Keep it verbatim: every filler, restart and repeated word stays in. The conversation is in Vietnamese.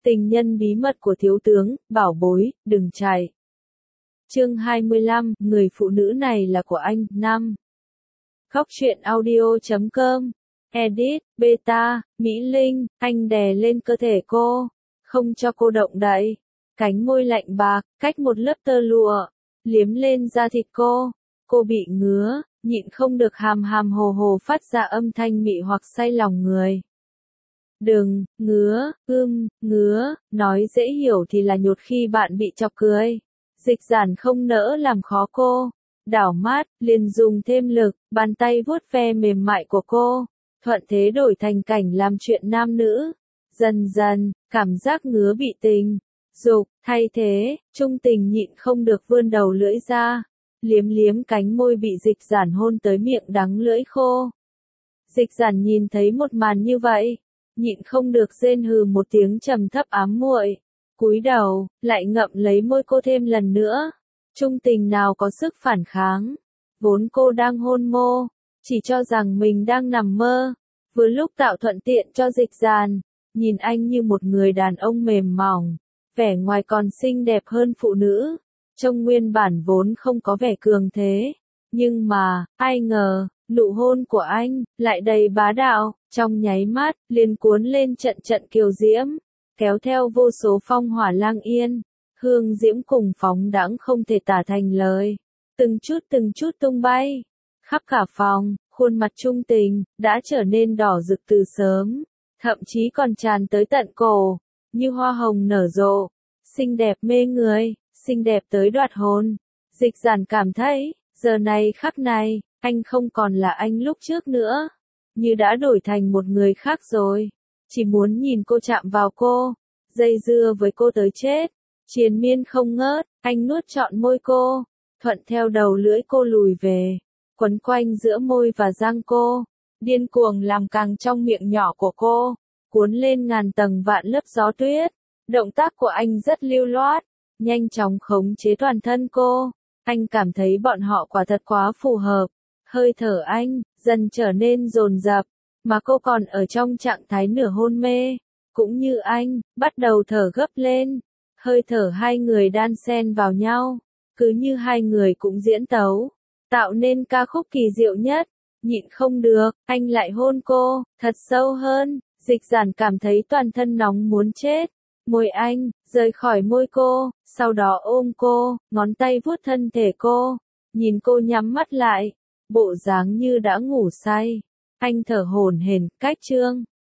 Tình nhân bí mật của thiếu tướng, bảo bối, đừng chạy. Chương hai mươi lăm, người phụ nữ này là của anh, năm. Góc truyện audio chấm com. Edit, beta, Mỹ Linh, anh đè lên cơ thể cô, không cho cô động đậy. Cánh môi lạnh bạc, cách một lớp tơ lụa, liếm lên da thịt cô. Cô bị ngứa, nhịn không được hàm hàm hồ hồ phát ra âm thanh mị hoặc say lòng người. Đừng, ngứa, ưm, ngứa, nói dễ hiểu thì là nhột khi bạn bị chọc cười. Dịch giản không nỡ làm khó cô. Đảo mắt, liền dùng thêm lực, bàn tay vuốt ve mềm mại của cô. Thuận thế đổi thành cảnh làm chuyện nam nữ. Dần dần, cảm giác ngứa bị tình dục, thay thế, trung tình nhịn không được vươn đầu lưỡi ra. Liếm liếm cánh môi bị dịch giản hôn tới miệng đắng lưỡi khô. Dịch giản nhìn thấy một màn như vậy, nhịn không được rên hừ một tiếng trầm thấp ám muội. Cúi đầu, lại ngậm lấy môi cô thêm lần nữa. Trung tình nào có sức phản kháng. Vốn cô đang hôn mô, chỉ cho rằng mình đang nằm mơ. Vừa lúc tạo thuận tiện cho dịch giản, nhìn anh như một người đàn ông mềm mỏng, vẻ ngoài còn xinh đẹp hơn phụ nữ. Trông nguyên bản vốn không có vẻ cường thế. Nhưng mà, ai ngờ, nụ hôn của anh, lại đầy bá đạo, trong nháy mắt, liền cuốn lên trận trận kiều diễm, kéo theo vô số phong hỏa lang yên, hương diễm cùng phóng đãng không thể tả thành lời. Từng chút từng chút tung bay, khắp cả phòng, khuôn mặt trung tình, đã trở nên đỏ rực từ sớm, thậm chí còn tràn tới tận cổ, như hoa hồng nở rộ, xinh đẹp mê người, xinh đẹp tới đoạt hồn. Dịch giản cảm thấy, giờ này khắc này, anh không còn là anh lúc trước nữa, như đã đổi thành một người khác rồi. Chỉ muốn nhìn cô chạm vào cô, dây dưa với cô tới chết, triền miên không ngớt. Anh nuốt trọn môi cô, thuận theo đầu lưỡi cô lùi về, quấn quanh giữa môi và răng cô, điên cuồng làm càng trong miệng nhỏ của cô, cuốn lên ngàn tầng vạn lớp gió tuyết. Động tác của anh rất lưu loát, nhanh chóng khống chế toàn thân cô. Anh cảm thấy bọn họ quả thật quá phù hợp. Hơi thở anh dần trở nên dồn dập, mà cô còn ở trong trạng thái nửa hôn mê, cũng như anh, bắt đầu thở gấp lên. Hơi thở hai người đan xen vào nhau, cứ như hai người cũng diễn tấu, tạo nên ca khúc kỳ diệu nhất. Nhịn không được, anh lại hôn cô, thật sâu hơn. Dịch giản cảm thấy toàn thân nóng muốn chết. Môi anh rời khỏi môi cô, sau đó ôm cô, ngón tay vuốt thân thể cô, nhìn cô nhắm mắt lại, bộ dáng như đã ngủ say. Anh thở hổn hển, cách chương